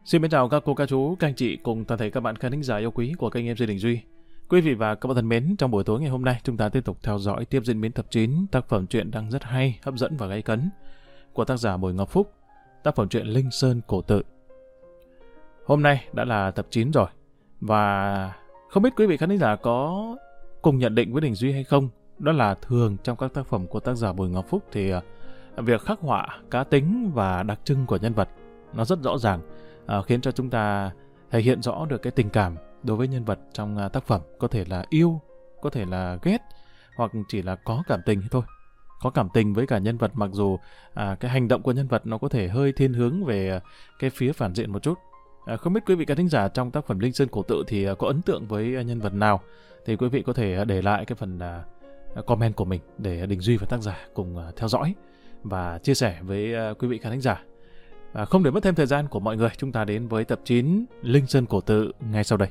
Xin mến chào các cô, các chú, các anh chị cùng toàn thể các bạn khán thính giả yêu quý của kênh em Duy Đình Duy. Quý vị và các bạn thân mến, trong buổi tối ngày hôm nay chúng ta tiếp tục theo dõi tiếp diễn biến tập 9 tác phẩm truyện đang rất hay, hấp dẫn và gay cấn của tác giả Bùi Ngọc Phúc, tác phẩm truyện Linh Sơn Cổ Tự. Hôm nay đã là tập 9 rồi và không biết quý vị khán thính giả có cùng nhận định với Đình Duy hay không. Đó là thường trong các tác phẩm của tác giả Bùi Ngọc Phúc thì việc khắc họa cá tính và đặc trưng của nhân vật nó rất rõ ràng, khiến cho chúng ta thể hiện rõ được cái tình cảm đối với nhân vật trong tác phẩm. Có thể là yêu, có thể là ghét, hoặc chỉ là có cảm tình thôi. Có cảm tình với cả nhân vật, mặc dù cái hành động của nhân vật nó có thể hơi thiên hướng về cái phía phản diện một chút. Không biết quý vị khán thính giả trong tác phẩm Linh Sơn Cổ Tự thì có ấn tượng với nhân vật nào, thì quý vị có thể để lại cái phần comment của mình để Đình Duy và tác giả cùng theo dõi và chia sẻ với quý vị khán thính giả. Không để mất thêm thời gian của mọi người, chúng ta đến với tập 9 Linh Sơn Cổ Tự ngay sau đây.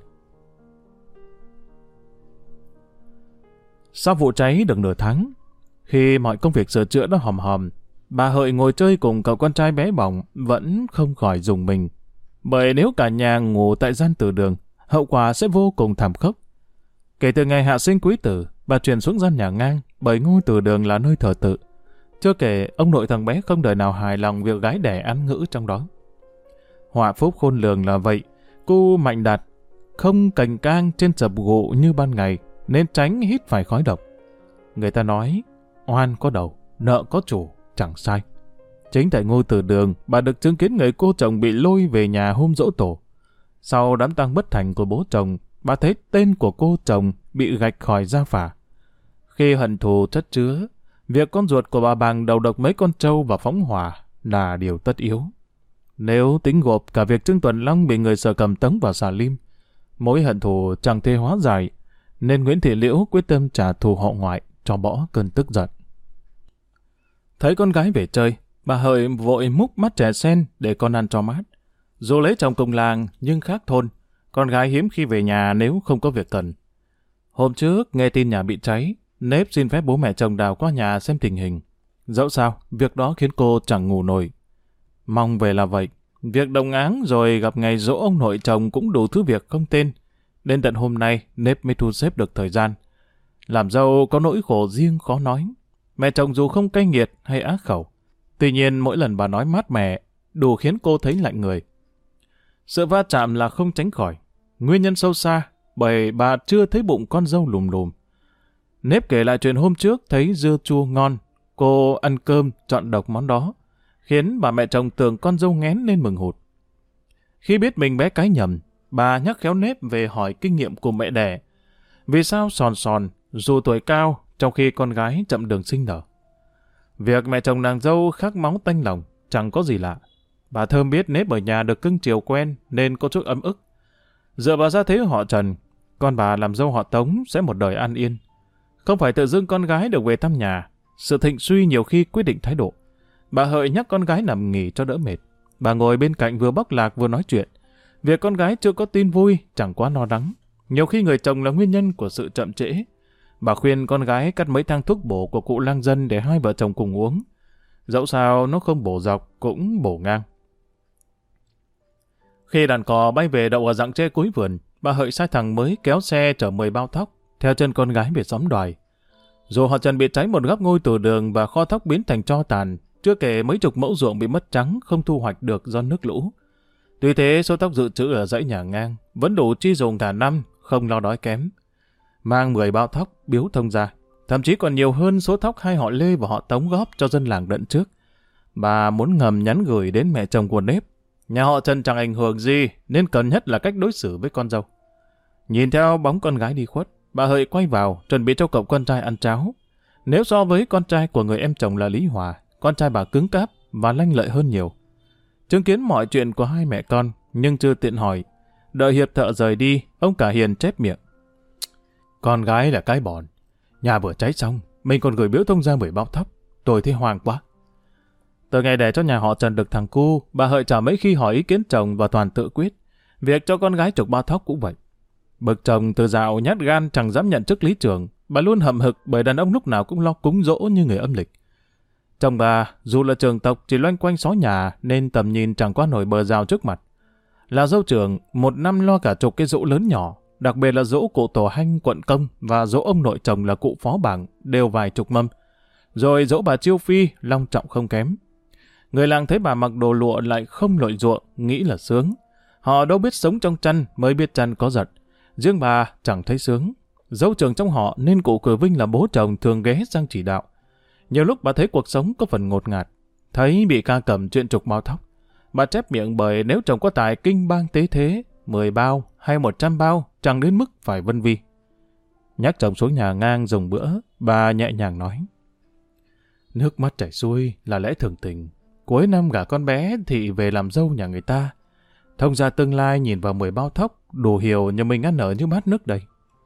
Sau vụ cháy được nửa tháng, khi mọi công việc sửa chữa đã hòm hòm, bà Hợi ngồi chơi cùng cậu con trai bé bỏng vẫn không khỏi rùng mình. Bởi nếu cả nhà ngủ tại gian từ đường, hậu quả sẽ vô cùng thảm khốc. Kể từ ngày hạ sinh quý tử, bà chuyển xuống gian nhà ngang, bởi ngôi từ đường là nơi thờ tự. Chưa kể, ông nội thằng bé không đời nào hài lòng việc gái đẻ án ngữ trong đó. Họa phúc khôn lường là vậy, cô Mạnh Đạt không cành cang trên chập gụ như ban ngày, nên tránh hít phải khói độc. Người ta nói, oan có đầu, nợ có chủ, chẳng sai. Chính tại ngôi từ đường, bà được chứng kiến người cô chồng bị lôi về nhà hôm giỗ tổ. Sau đám tang bất thành của bố chồng, bà thấy tên của cô chồng bị gạch khỏi gia phả. Khi hận thù chất chứa, việc con ruột của bà Bàng đầu độc mấy con trâu và phóng hỏa là điều tất yếu. Nếu tính gộp cả việc Trương Tuần Long bị người Sở Cầm tống vào xà lim, mối hận thù chẳng thể hóa giải, nên Nguyễn Thị Liễu quyết tâm trả thù họ ngoại cho bỏ cơn tức giận. Thấy con gái về chơi, bà Hợi vội múc mắt chè sen để con ăn cho mát. Dù lấy chồng cùng làng nhưng khác thôn, con gái hiếm khi về nhà nếu không có việc cần. Hôm trước nghe tin nhà bị cháy, Nếp xin phép bố mẹ chồng đào qua nhà xem tình hình. Dẫu sao, việc đó khiến cô chẳng ngủ nổi. Mong về là vậy, việc đồng áng rồi gặp ngày giỗ ông nội chồng cũng đủ thứ việc không tên. Đến tận hôm nay, Nếp mới thu xếp được thời gian. Làm dâu có nỗi khổ riêng khó nói. Mẹ chồng dù không cay nghiệt hay ác khẩu, tuy nhiên mỗi lần bà nói mát mẻ, đủ khiến cô thấy lạnh người. Sự va chạm là không tránh khỏi. Nguyên nhân sâu xa, bởi bà chưa thấy bụng con dâu lùm lùm. Nếp kể lại chuyện hôm trước thấy dưa chua ngon, cô ăn cơm chọn độc món đó, khiến bà mẹ chồng tưởng con dâu nghén nên mừng hụt. Khi biết mình bé cái nhầm, bà nhắc khéo Nếp về hỏi kinh nghiệm của mẹ đẻ. Vì sao Sòn Sòn dù tuổi cao trong khi con gái chậm đường sinh nở? Việc mẹ chồng nàng dâu khắc máu tanh lòng chẳng có gì lạ. Bà Thơm biết Nếp ở nhà được cưng chiều quen nên có chút ấm ức. Dựa vào gia thế họ Trần, con bà làm dâu họ Tống sẽ một đời an yên. Không phải tự dưng con gái được về thăm nhà, sự thịnh suy nhiều khi quyết định thái độ. Bà Hợi nhắc con gái nằm nghỉ cho đỡ mệt. Bà ngồi bên cạnh vừa bóc lạc vừa nói chuyện. Việc con gái chưa có tin vui chẳng quá lo lắng. Nhiều khi người chồng là nguyên nhân của sự chậm trễ. Bà khuyên con gái cắt mấy thang thuốc bổ của cụ lang dân để hai vợ chồng cùng uống. Dẫu sao nó không bổ dọc cũng bổ ngang. Khi đàn cò bay về đậu ở rặng tre cuối vườn, bà Hợi sai thằng mới kéo xe chở 10 bao thóc theo chân con gái về xóm Đoài. Dù họ Trần bị cháy một góc ngôi từ đường và kho thóc biến thành tro tàn, chưa kể mấy chục mẫu ruộng bị mất trắng không thu hoạch được do nước lũ. Tuy thế, số thóc dự trữ ở dãy nhà ngang vẫn đủ chi dùng cả năm, không lo đói kém. Mang 10 bao thóc biếu thông gia, thậm chí còn nhiều hơn số thóc hai họ Lê và họ Tống góp cho dân làng đận trước. Bà muốn ngầm nhắn gửi đến mẹ chồng của Nếp. Nhà họ Trần chẳng ảnh hưởng gì, nên cần nhất là cách đối xử với con dâu. Nhìn theo bóng con gái đi khuất, bà Hợi quay vào, chuẩn bị cho cậu con trai ăn cháo. Nếu so với con trai của người em chồng là Lý Hòa, con trai bà cứng cáp và lanh lợi hơn nhiều. Chứng kiến mọi chuyện của hai mẹ con, nhưng chưa tiện hỏi. Đợi hiệp thợ rời đi, ông cả Hiền chép miệng. Con gái là cái bòn. Nhà vừa cháy xong, mình còn gửi biếu thông gia 10 bao thóc. Tôi thấy hoang quá. Từ ngày đẻ cho nhà họ Trần được thằng cu, bà Hợi chả mấy khi hỏi ý kiến chồng và toàn tự quyết. Việc cho con gái trục bao thóc cũng vậy. Bậc chồng từ dạo nhát gan chẳng dám nhận chức lý trưởng, bà luôn hậm hực bởi đàn ông lúc nào cũng lo cúng dỗ như người âm lịch. Chồng bà, dù là trường tộc chỉ loanh quanh xó nhà nên tầm nhìn chẳng qua nổi bờ rào trước mặt. Là dâu trưởng, một năm lo cả chục cái giỗ lớn nhỏ, đặc biệt là giỗ cụ tổ Hanh quận Công và giỗ ông nội chồng là cụ Phó Bảng đều vài chục mâm. Rồi giỗ bà Chiêu Phi long trọng không kém. Người làng thấy bà mặc đồ lụa lại không lội ruộng, nghĩ là sướng. Họ đâu biết sống trong chăn mới biết chăn có giật. Riêng bà chẳng thấy sướng. Dâu trưởng trong họ nên cụ Cử Vinh là bố chồng thường ghé sang chỉ đạo. Nhiều lúc bà thấy cuộc sống có phần ngột ngạt. Thấy bị ca cầm chuyện trục mao tóc. Bà chép miệng bởi nếu chồng có tài kinh bang tế thế, 10 bao hay 100 bao chẳng đến mức phải vân vi. Nhắc chồng xuống nhà ngang dùng bữa, bà nhẹ nhàng nói. Nước mắt chảy xuôi là lẽ thường tình. Cuối năm gả con bé thì về làm dâu nhà người ta. Thông ra tương lai nhìn vào 10 bao thóc, đủ hiểu nhà mình ăn ở như bát nước đây.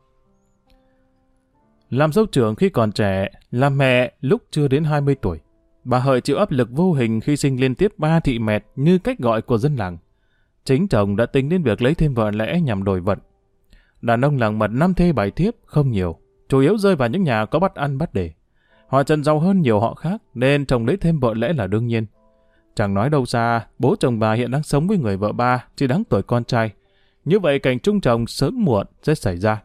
Làm dâu trưởng khi còn trẻ, làm mẹ lúc chưa đến 20 tuổi. Bà Hợi chịu áp lực vô hình khi sinh liên tiếp 3 thị mẹt như cách gọi của dân làng. Chính chồng đã tính đến việc lấy thêm vợ lẽ nhằm đổi vận. Đàn ông làng Mật 5 thê 7 thiếp không nhiều, chủ yếu rơi vào những nhà có bắt ăn bắt để. Họ Trần giàu hơn nhiều họ khác nên chồng lấy thêm vợ lẽ là đương nhiên. Chẳng nói đâu xa, bố chồng bà hiện đang sống với người vợ ba, chỉ đáng tuổi con trai. Như vậy cảnh chung chồng sớm muộn sẽ xảy ra.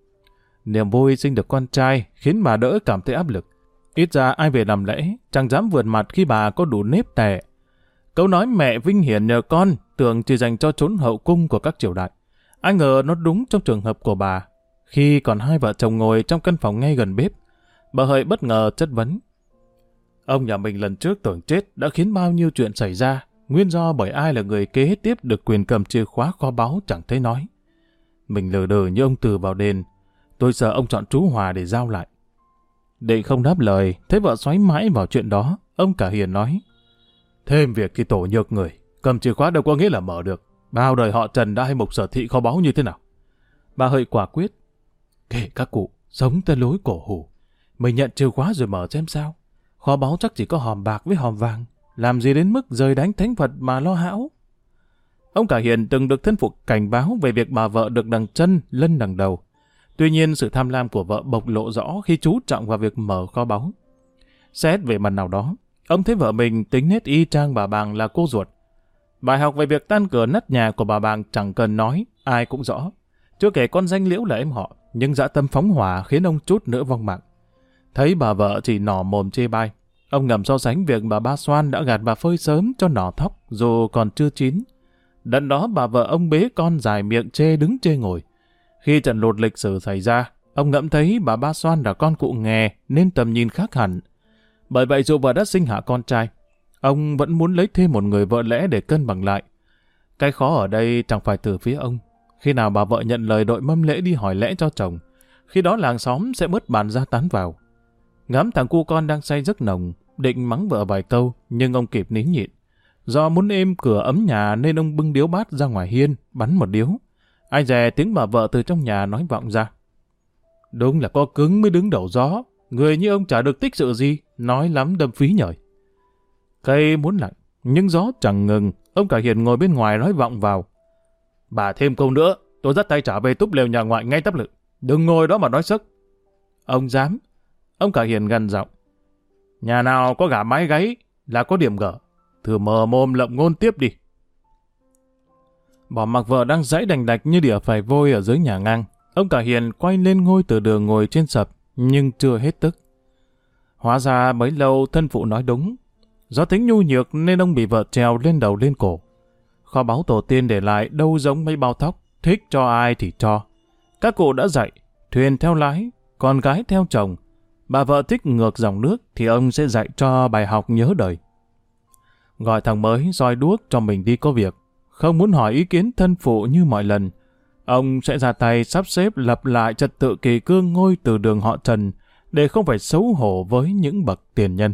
Niềm vui sinh được con trai khiến bà đỡ cảm thấy áp lực. Ít ra ai về làm lễ, chẳng dám vượt mặt khi bà có đủ nếp tẻ. Câu nói mẹ vinh hiển nhờ con tưởng chỉ dành cho chốn hậu cung của các triều đại. Ai ngờ nó đúng trong trường hợp của bà. Khi còn hai vợ chồng ngồi trong căn phòng ngay gần bếp, bà Hợi bất ngờ chất vấn. Ông nhà mình lần trước tưởng chết đã khiến bao nhiêu chuyện xảy ra, nguyên do bởi ai là người kế tiếp được quyền cầm chìa khóa kho báu chẳng thấy nói. Mình lờ đờ như ông Từ vào đền, tôi sợ ông chọn chú Hòa để giao lại. Định không đáp lời, thấy vợ xoáy mãi vào chuyện đó, ông cả hiền nói. Thêm việc khi tổ nhược người, cầm chìa khóa đâu có nghĩa là mở được. Bao đời họ Trần đã hay mục sở thị kho báu như thế nào? Bà Hợi quả quyết. Kể các cụ, sống tới lối cổ hủ. Mình nhận chìa khóa rồi mở xem sao. Kho báu chắc chỉ có hòm bạc với hòm vàng. Làm gì đến mức rời đánh thánh Phật mà lo hão. Ông cả hiền từng được thân phụ cảnh báo về việc bà vợ được đằng chân lân đằng đầu. Tuy nhiên sự tham lam của vợ bộc lộ rõ khi chú trọng vào việc mở kho báu. Xét về mặt nào đó, ông thấy vợ mình tính nết y chang bà Bàng là cô ruột. Bài học về việc tan cửa nát nhà của bà Bàng chẳng cần nói, ai cũng rõ. Chưa kể con danh Liễu là em họ, nhưng dã tâm phóng hỏa khiến ông chút nữa vong mạng. Thấy bà vợ chỉ nỏ mồm chê bai, ông ngầm so sánh việc bà Ba Xoan đã gạt bà phơi sớm cho nỏ thóc dù còn chưa chín. Đợt đó bà vợ ông bế con dài miệng chê đứng chê ngồi. Khi trận lụt lịch sử xảy ra, ông ngẫm thấy bà Ba Xoan là con cụ nghè nên tầm nhìn khác hẳn. Bởi vậy dù vợ đã sinh hạ con trai, ông vẫn muốn lấy thêm một người vợ lẽ để cân bằng lại. Cái khó ở đây chẳng phải từ phía ông. Khi nào bà vợ nhận lời đội mâm lễ đi hỏi lẽ cho chồng, khi đó làng xóm sẽ bớt bàn ra tán vào. Ngắm thằng cu con đang say giấc nồng, định mắng vợ vài câu, nhưng ông kịp nín nhịn. Do muốn êm cửa ấm nhà nên ông bưng điếu bát ra ngoài hiên, bắn một điếu. Ai dè tiếng bà vợ từ trong nhà nói vọng ra. Đúng là có cứng mới đứng đầu gió, người như ông chả được tích sự gì, nói lắm đâm phí nhời. Cây muốn lạnh, nhưng gió chẳng ngừng, ông cả hiền ngồi bên ngoài nói vọng vào. Bà thêm câu nữa, tôi dắt tay trả về túp lều nhà ngoại ngay tắp lự. Đừng ngồi đó mà nói sức. Ông dám. Ông cả hiền gằn giọng. Nhà nào có gà mái gáy là có điểm gở. Thử mờ mồm lậm ngôn tiếp đi. Bỏ mặc vợ đang giãy đành đạch như đỉa phải vôi ở dưới nhà ngang. Ông cả hiền quay lên ngôi từ đường ngồi trên sập, nhưng chưa hết tức. Hóa ra bấy lâu thân phụ nói đúng. Do tính nhu nhược nên ông bị vợ trèo lên đầu lên cổ. Kho báu tổ tiên để lại đâu giống mấy bao thóc, thích cho ai thì cho. Các cụ đã dạy, thuyền theo lái, con gái theo chồng. Bà vợ thích ngược dòng nước thì ông sẽ dạy cho bài học nhớ đời. Gọi thằng mới soi đuốc cho mình đi có việc. Không muốn hỏi ý kiến thân phụ như mọi lần. Ông sẽ ra tay sắp xếp lập lại trật tự kỳ cương ngôi từ đường họ Trần để không phải xấu hổ với những bậc tiền nhân.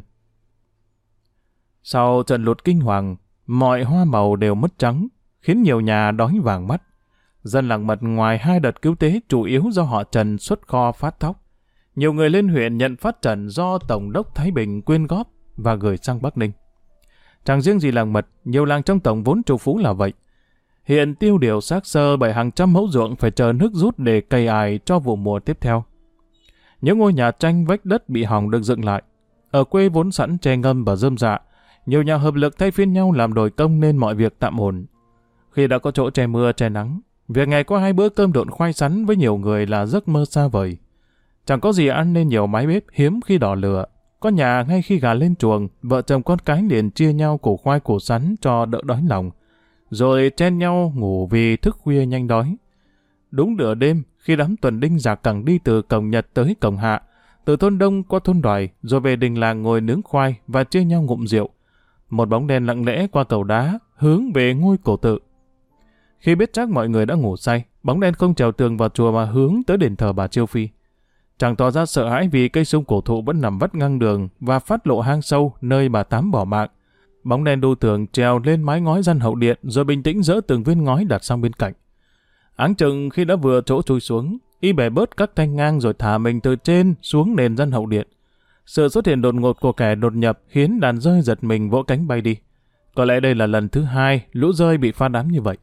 Sau trận lụt kinh hoàng, mọi hoa màu đều mất trắng, khiến nhiều nhà đói vàng mắt. Dân làng Mật ngoài 2 đợt cứu tế chủ yếu do họ Trần xuất kho phát thóc. Nhiều người lên huyện nhận phát trần do Tổng đốc Thái Bình quyên góp và gửi sang Bắc Ninh. Chẳng riêng gì làng Mật, nhiều làng trong tổng vốn trù phú là vậy. Hiện tiêu điều xác xơ bởi hàng trăm mẫu ruộng phải chờ nước rút để cày ải cho vụ mùa tiếp theo. Những ngôi nhà tranh vách đất bị hỏng được dựng lại. Ở quê vốn sẵn tre ngâm và rơm rạ, nhiều nhà hợp lực thay phiên nhau làm đồi công nên mọi việc tạm ổn. Khi đã có chỗ che mưa che nắng, việc ngày có 2 bữa cơm độn khoai sắn với nhiều người là giấc mơ xa vời. Chẳng có gì ăn nên nhiều mái bếp hiếm khi đỏ lửa. Có nhà ngay khi gà lên chuồng, vợ chồng con cái liền chia nhau củ khoai củ sắn cho đỡ đói lòng, rồi chen nhau ngủ vì thức khuya nhanh đói. Đúng nửa đêm, khi đám tuần đinh giặc cẳng đi từ cổng Nhật tới cổng Hạ, từ thôn Đông qua thôn Đoài, rồi về đình làng ngồi nướng khoai và chia nhau ngụm rượu. Một bóng đen lặng lẽ qua cầu đá, hướng về ngôi cổ tự. Khi biết chắc mọi người đã ngủ say, bóng đen không trèo tường vào chùa mà hướng tới đền thờ bà Chiêu Phi. Chàng tỏ ra sợ hãi vì cây sung cổ thụ vẫn nằm vắt ngang đường và phát lộ hang sâu nơi bà Tám bỏ mạng. Bóng đen đu tường trèo lên mái ngói gian hậu điện rồi bình tĩnh dỡ từng viên ngói đặt sang bên cạnh. Áng chừng khi đã vừa chỗ chui xuống, y bẻ bớt các thanh ngang rồi thả mình từ trên xuống nền gian hậu điện. Sự xuất hiện đột ngột của kẻ đột nhập khiến đàn dơi giật mình vỗ cánh bay đi. Có lẽ đây là lần thứ 2 lũ dơi bị phá đám như vậy.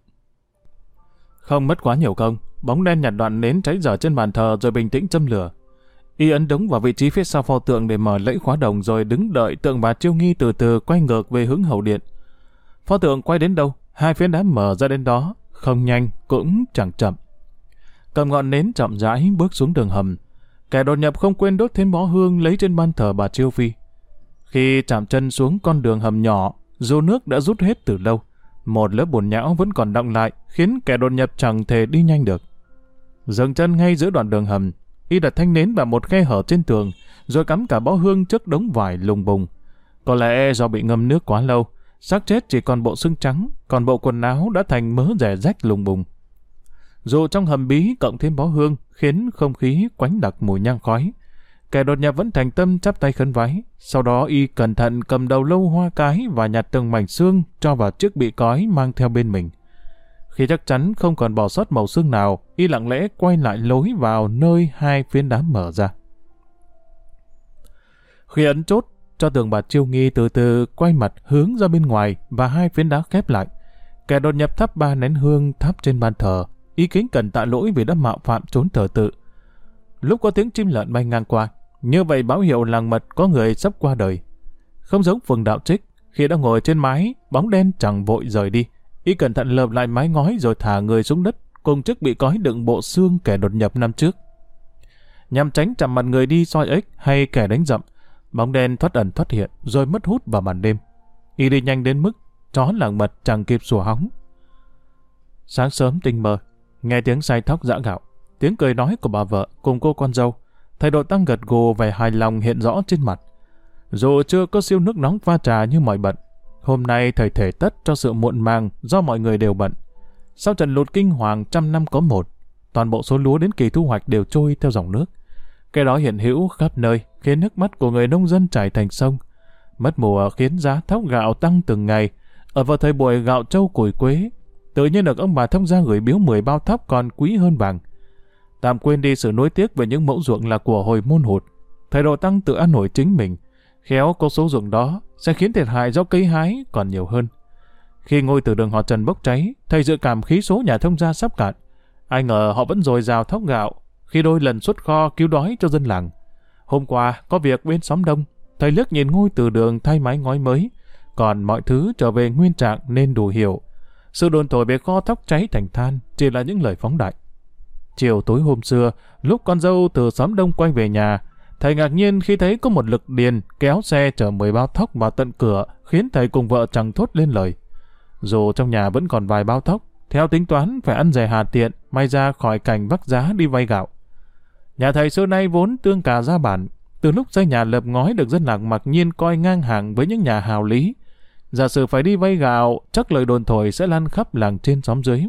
Không mất quá nhiều công, bóng đen nhặt đoạn nến cháy dở trên bàn thờ rồi bình tĩnh châm lửa. Y ấn đống vào vị trí phía sau pho tượng để mở lẫy khóa đồng rồi đứng đợi tượng bà Chiêu Nghi từ từ quay ngược về hướng hậu điện. Pho tượng quay đến đâu, 2 phiến đá mở ra đến đó, không nhanh cũng chẳng chậm. Cầm ngọn nến chậm rãi bước xuống đường hầm. Kẻ đột nhập không quên đốt thêm bó hương lấy trên ban thờ bà Chiêu Phi. Khi chạm chân xuống con đường hầm nhỏ, dù nước đã rút hết từ lâu, một lớp bùn nhão vẫn còn đọng lại, khiến kẻ đột nhập chẳng thể đi nhanh được. Dừng chân ngay giữa đoạn đường hầm, y đặt thanh nến vào một khe hở trên tường, rồi cắm cả bó hương trước đống vải lùng bùng. Có lẽ do bị ngâm nước quá lâu, xác chết chỉ còn bộ xương trắng, còn bộ quần áo đã thành mớ rẻ rách lùng bùng. Dù trong hầm bí cộng thêm bó hương khiến không khí quánh đặc mùi nhang khói, kẻ đột nhập vẫn thành tâm chắp tay khấn vái. Sau đó y cẩn thận cầm đầu lâu hoa cái và nhặt từng mảnh xương cho vào chiếc bị cói mang theo bên mình. Khi chắc chắn không còn bỏ sót màu xương nào, y lặng lẽ quay lại lối vào nơi 2 phiến đá mở ra. Khi ấn chốt cho tường bà Chiêu Nghi từ từ quay mặt hướng ra bên ngoài và 2 phiến đá khép lại, kẻ đột nhập thắp 3 nén hương thắp trên ban thờ, y kính cẩn tạ lỗi vì đã mạo phạm trốn thờ tự. Lúc có tiếng chim lợn bay ngang qua, như vậy báo hiệu làng mật có người sắp qua đời. Không giống Phùng Đạo Trích, khi đã ngồi trên mái, bóng đen chẳng vội rời đi. Y cẩn thận lợp lại mái ngói rồi thả người xuống đất, cùng chiếc bị cói đựng bộ xương kẻ đột nhập năm trước. Nhằm tránh chạm mặt người đi soi ếch hay kẻ đánh dậm, bóng đen thoát ẩn thoát hiện rồi mất hút vào màn đêm. Y đi nhanh đến mức chó làng mật chẳng kịp sủa hóng. Sáng sớm tinh mơ, nghe tiếng xay thóc giã gạo, tiếng cười nói của bà vợ cùng cô con dâu, thầy Độ Tăng gật gù vẻ hài lòng hiện rõ trên mặt. Dù chưa có siêu nước nóng pha trà như mọi bận, hôm nay thầy thể tất cho sự muộn màng do mọi người đều bận. Sau trận lụt kinh hoàng 100 năm có một, toàn bộ số lúa đến kỳ thu hoạch đều trôi theo dòng nước. Cái đó hiện hữu khắp nơi, khiến nước mắt của người nông dân chảy thành sông. Mất mùa khiến giá thóc gạo tăng từng ngày. Ở vào thời buổi gạo trâu củi quế, tự nhiên được ông bà thông gia gửi biếu 10 bao thóc còn quý hơn vàng. Tạm quên đi sự nuối tiếc về những mẫu ruộng là của hồi môn hụt, thầy Độ Tăng tự ăn nổi chính mình. Khéo có số ruộng đó sẽ khiến thiệt hại do cấy hái còn nhiều hơn. Khi ngôi từ đường họ Trần bốc cháy, thầy dự cảm khí số nhà thông gia sắp cạn. Ai ngờ họ vẫn dồi dào thóc gạo khi đôi lần xuất kho cứu đói cho dân làng. Hôm qua có việc bên xóm Đông, thầy liếc nhìn ngôi từ đường thay mái ngói mới, còn mọi thứ trở về nguyên trạng nên đủ hiểu. Sự đồn thổi về kho thóc cháy thành than chỉ là những lời phóng đại. Chiều tối hôm xưa, lúc con dâu từ xóm Đông quay về nhà, thầy ngạc nhiên khi thấy có một lực điền kéo xe chở 10 bao thóc vào tận cửa, khiến thầy cùng vợ chẳng thốt lên lời. Dù trong nhà vẫn còn vài bao thóc, theo tính toán phải ăn rẻ hà tiện, may ra khỏi cảnh vác giá đi vay gạo. Nhà thầy xưa nay vốn tương cà gia bản, từ lúc xây nhà lợp ngói được dân làng mặc nhiên coi ngang hàng với những nhà hào lý. Giả sử phải đi vay gạo, chắc lời đồn thổi sẽ lan khắp làng trên xóm dưới.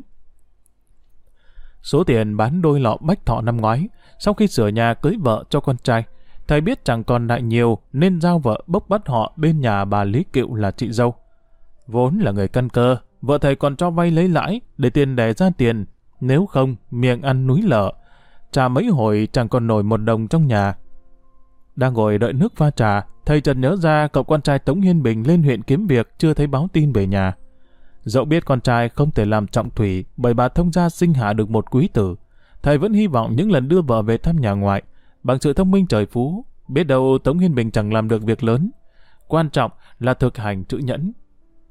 Số tiền bán đôi lọ bách thọ năm ngoái, sau khi sửa nhà cưới vợ cho con trai, thầy biết chẳng còn lại nhiều nên giao vợ bốc bắt họ bên nhà bà Lý Cựu là chị dâu. Vốn là người căn cơ, vợ thầy còn cho vay lấy lãi để tiền đẻ ra tiền, nếu không miệng ăn núi lở, trả mấy hồi chẳng còn nổi một đồng trong nhà. Đang ngồi đợi nước pha trà, thầy chợt nhớ ra cậu con trai Tống Hiên Bình lên huyện kiếm việc chưa thấy báo tin về nhà. Dẫu biết con trai không thể làm trọng thủy bởi bà thông gia sinh hạ được một quý tử, thầy vẫn hy vọng những lần đưa vợ về thăm nhà ngoại, bằng sự thông minh trời phú, biết đâu Tống Hiên Bình chẳng làm được việc lớn. Quan trọng là thực hành chữ nhẫn.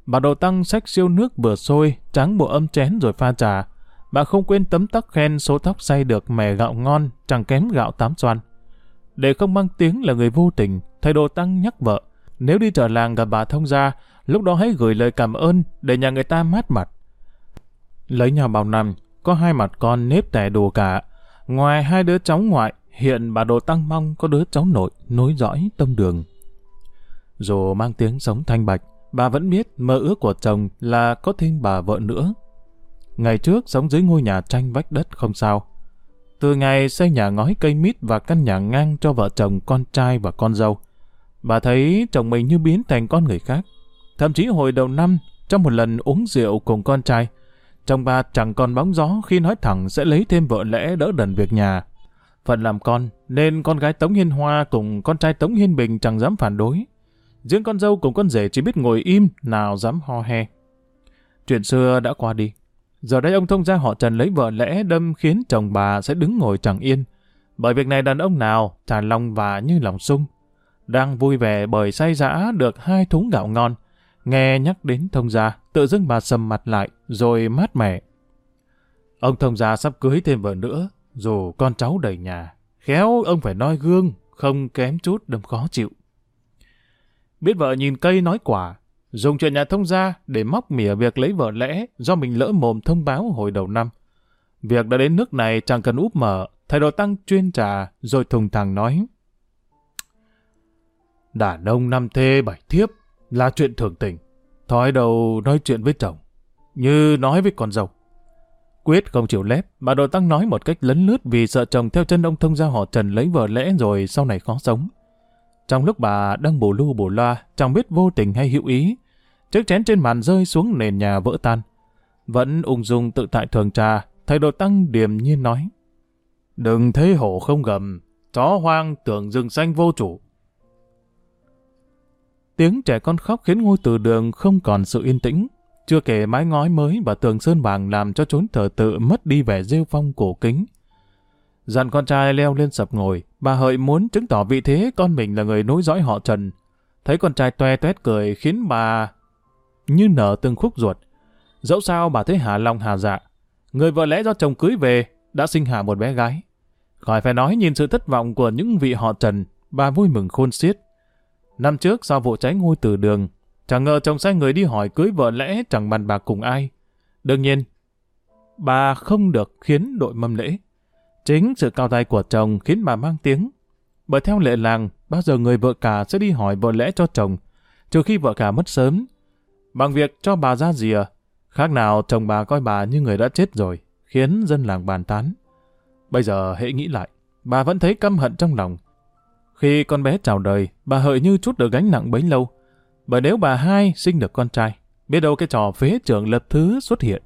Bà Đồ Tăng xách siêu nước vừa sôi, tráng bộ ấm chén rồi pha trà. Bà không quên tấm tắc khen số tóc xay được mẻ gạo ngon, chẳng kém gạo 8 xoan. Để không mang tiếng là người vô tình, thầy Đồ Tăng nhắc vợ, nếu đi chợ làng gặp bà thông gia, lúc đó hãy gửi lời cảm ơn để nhà người ta mát mặt. Lấy nhau bao năm, có 2 mặt con nếp tẻ đồ cả. Ngoài 2 đứa cháu ngoại, hiện bà Đồ Tăng mong có đứa cháu nội nối dõi tông đường. Dù mang tiếng sống thanh bạch, bà vẫn biết mơ ước của chồng là có thêm bà vợ nữa. Ngày trước sống dưới ngôi nhà tranh vách đất không sao. Từ ngày xây nhà ngói cây mít và căn nhà ngang cho vợ chồng, con trai và con dâu, bà thấy chồng mình như biến thành con người khác. Thậm chí hồi đầu năm, trong một lần uống rượu cùng con trai, chồng bà chẳng còn bóng gió khi nói thẳng sẽ lấy thêm vợ lẽ đỡ đần việc nhà. Phận làm con, nên con gái Tống Hiên Hoa cùng con trai Tống Hiên Bình chẳng dám phản đối. Riêng con dâu cùng con rể chỉ biết ngồi im, nào dám ho he. Chuyện xưa đã qua đi. Giờ đây ông thông gia họ Trần lấy vợ lẽ đâm khiến chồng bà sẽ đứng ngồi chẳng yên. Bởi việc này đàn ông nào trả lòng và như lòng sung. Đang vui vẻ bởi say dã được 2 thúng gạo ngon. Nghe nhắc đến thông gia, tự dưng bà sầm mặt lại, rồi mát mẻ. Ông thông gia sắp cưới thêm vợ nữa, dù con cháu đầy nhà. Khéo ông phải noi gương, không kém chút đâm khó chịu. Biết vợ nhìn cây nói quả, dùng chuyện nhà thông gia để móc mỉa việc lấy vợ lẽ do mình lỡ mồm thông báo hồi đầu năm. Việc đã đến nước này chẳng cần úp mở, thầy Đồ Tăng chuyên trà rồi thùng thẳng nói. Đàn ông 5 thê 7 thiếp là chuyện thường tình. Thói đầu nói chuyện với chồng, như nói với con dâu. Quyết không chịu lép, bà Đồ Tăng nói một cách lấn lướt vì sợ chồng theo chân ông thông gia họ Trần lấy vợ lẽ rồi sau này khó sống. Trong lúc bà đang bù lu bù loa, chẳng biết vô tình hay hữu ý, chiếc chén trên bàn rơi xuống nền nhà vỡ tan. Vẫn ung dung tự tại thường trà, thầy Đồ Tăng điềm nhiên nói. Đừng thấy hổ không gầm, chó hoang tưởng rừng xanh vô chủ. Tiếng trẻ con khóc khiến ngôi từ đường không còn sự yên tĩnh. Chưa kể mái ngói mới và tường sơn vàng làm cho chốn thờ tự mất đi vẻ rêu phong cổ kính. Dặn con trai leo lên sập ngồi, bà Hợi muốn chứng tỏ vị thế con mình là người nối dõi họ Trần. Thấy con trai toe toét cười khiến bà như nở từng khúc ruột. Dẫu sao bà thấy hà lòng hà dạ. Người vợ lẽ do chồng cưới về đã sinh hạ một bé gái. Khỏi phải nói nhìn sự thất vọng của những vị họ Trần, bà vui mừng khôn xiết. Năm trước sau vụ cháy ngôi từ đường, chẳng ngờ chồng sai người đi hỏi cưới vợ lẽ chẳng bàn bạc cùng ai. Đương nhiên, bà không được khiến đội mâm lễ. Chính sự cao tay của chồng khiến bà mang tiếng. Bởi theo lệ làng, bao giờ người vợ cả sẽ đi hỏi vợ lẽ cho chồng, trừ khi vợ cả mất sớm. Bằng việc cho bà ra rìa, khác nào chồng bà coi bà như người đã chết rồi, khiến dân làng bàn tán. Bây giờ hễ nghĩ lại, bà vẫn thấy căm hận trong lòng. Khi con bé chào đời, bà Hợi như trút được gánh nặng bấy lâu. Bởi nếu bà hai sinh được con trai, biết đâu cái trò phế trưởng lập thứ xuất hiện.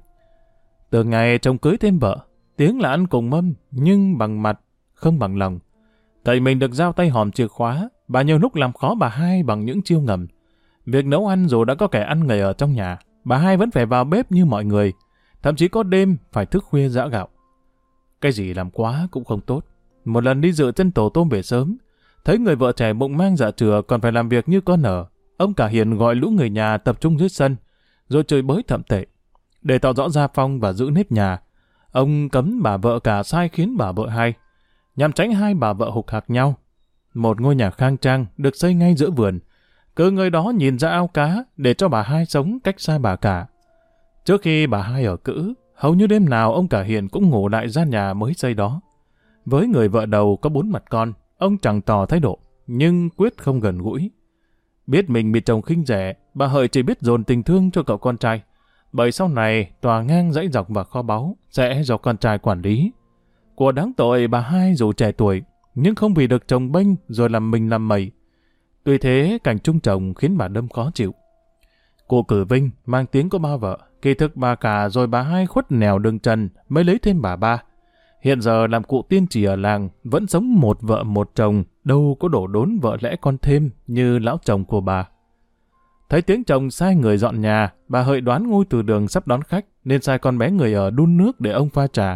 Từ ngày chồng cưới thêm vợ, tiếng là ăn cùng mâm, nhưng bằng mặt, không bằng lòng. Tại mình được giao tay hòm chìa khóa, bà nhiều lúc làm khó bà hai bằng những chiêu ngầm. Việc nấu ăn dù đã có kẻ ăn người ở trong nhà, bà hai vẫn phải vào bếp như mọi người, thậm chí có đêm phải thức khuya giã gạo. Cái gì làm quá cũng không tốt. Một lần đi dự chân tổ tôm về sớm, thấy người vợ trẻ bụng mang dạ chửa còn phải làm việc như con nở, ông cả Hiền gọi lũ người nhà tập trung dưới sân, rồi chửi bới thậm tệ. Để tỏ rõ gia phong và giữ nếp nhà, ông cấm bà vợ cả sai khiến bà vợ hai, nhằm tránh hai bà vợ hục hạc nhau. Một ngôi nhà khang trang được xây ngay giữa vườn, cứ người đó nhìn ra ao cá để cho bà hai sống cách xa bà cả. Trước khi bà hai ở cữ, hầu như đêm nào ông cả Hiền cũng ngủ lại gian nhà mới xây đó. Với người vợ đầu có 4 mặt con, ông chẳng tỏ thái độ, nhưng quyết không gần gũi. Biết mình bị chồng khinh rẻ, bà Hợi chỉ biết dồn tình thương cho cậu con trai. Bởi sau này, tòa ngang dãy dọc và kho báu sẽ do con trai quản lý. Của đáng tội bà hai dù trẻ tuổi, nhưng không vì được chồng bênh rồi làm mình làm mẩy. Tuy thế, cảnh chung chồng khiến bà đâm khó chịu. Cô Cử Vinh mang tiếng có 3 vợ, kỳ thực bà cả rồi bà hai khuất nẻo đường trần mới lấy thêm bà ba. Hiện giờ làm cụ tiên trì ở làng, vẫn sống một vợ một chồng, đâu có đổ đốn vợ lẽ con thêm như lão chồng của bà. Thấy tiếng chồng sai người dọn nhà, bà Hợi đoán ngôi từ đường sắp đón khách, nên sai con bé người ở đun nước để ông pha trà.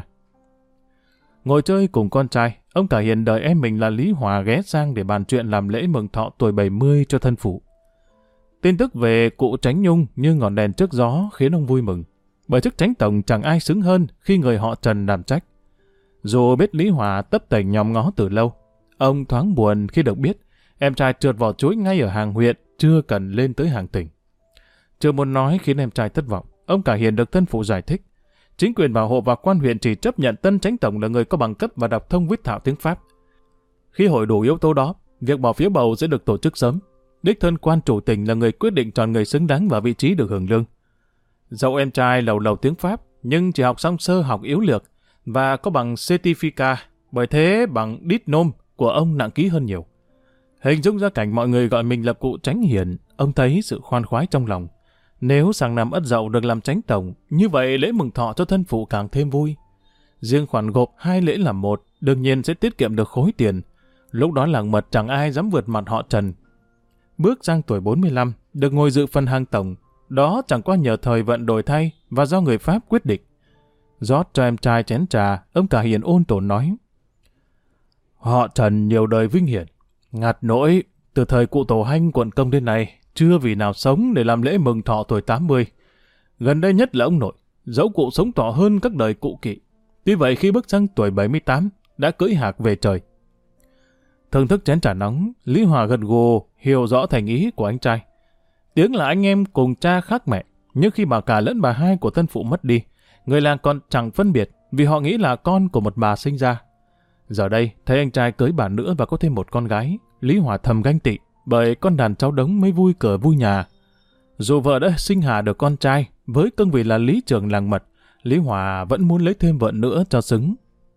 Ngồi chơi cùng con trai, ông cả Hiền đợi em mình là Lý Hòa ghé sang để bàn chuyện làm lễ mừng thọ tuổi 70 cho thân phụ. Tin tức về cụ Chánh Nhung như ngọn đèn trước gió khiến ông vui mừng. Bởi chức Chánh Tổng chẳng ai xứng hơn khi người họ Trần đảm trách. Dù biết Lý Hòa tấp tành nhòm ngó từ lâu, ông thoáng buồn khi được biết em trai trượt vỏ chuối ngay ở hàng huyện, chưa cần lên tới hàng tỉnh. Chưa muốn nói khiến em trai thất vọng, ông Cả Hiền được thân phụ giải thích. Chính quyền bảo hộ và quan huyện chỉ chấp nhận tân Chánh Tổng là người có bằng cấp và đọc thông viết thạo tiếng Pháp. Khi hội đủ yếu tố đó, việc bỏ phiếu bầu sẽ được tổ chức sớm. Đích thân quan chủ tỉnh là người quyết định chọn người xứng đáng vào vị trí được hưởng lương. Dẫu em trai lầu lầu tiếng Pháp, nhưng chỉ học xong sơ học yếu lược và có bằng certificat, bởi thế bằng diplôme của ông nặng ký hơn nhiều. Hình dung ra cảnh mọi người gọi mình là cụ Chánh Hiền, ông thấy sự khoan khoái trong lòng. Nếu sang năm Ất Dậu được làm Chánh Tổng, như vậy lễ mừng thọ cho thân phụ càng thêm vui. Riêng khoản gộp 2 lễ làm một, đương nhiên sẽ tiết kiệm được khối tiền. Lúc đó làng mật chẳng ai dám vượt mặt họ Trần. Bước sang tuổi 45, được ngồi dự phần hàng tổng, đó chẳng qua nhờ thời vận đổi thay và do người Pháp quyết định. Rót cho em trai chén trà, ông Cả Hiền ôn tồn nói. Họ Trần nhiều đời vinh hiển, ngặt nỗi từ thời cụ Tổ Hanh quận Công đến nay, chưa vì nào sống để làm lễ mừng thọ tuổi 80. Gần đây nhất là ông nội, dẫu cụ sống thọ hơn các đời cụ Kỵ. Tuy vậy khi bước sang tuổi 78, đã cưỡi hạc về trời. Thưởng thức chén trà nóng, Lý Hòa gật gù hiểu rõ thành ý của anh trai. Tiếng là anh em cùng cha khác mẹ, nhưng khi bà cả lẫn bà hai của thân phụ mất đi, người làng còn chẳng phân biệt vì họ nghĩ là con của một bà sinh ra. Giờ đây, thấy anh trai cưới bà nữa và có thêm một con gái, Lý Hòa thầm ganh tị, bởi con đàn cháu đống mới vui cửa vui nhà. Dù vợ đã sinh hạ được con trai, với cương vị là lý trưởng làng mật, Lý Hòa vẫn muốn lấy thêm vợ nữa cho xứng.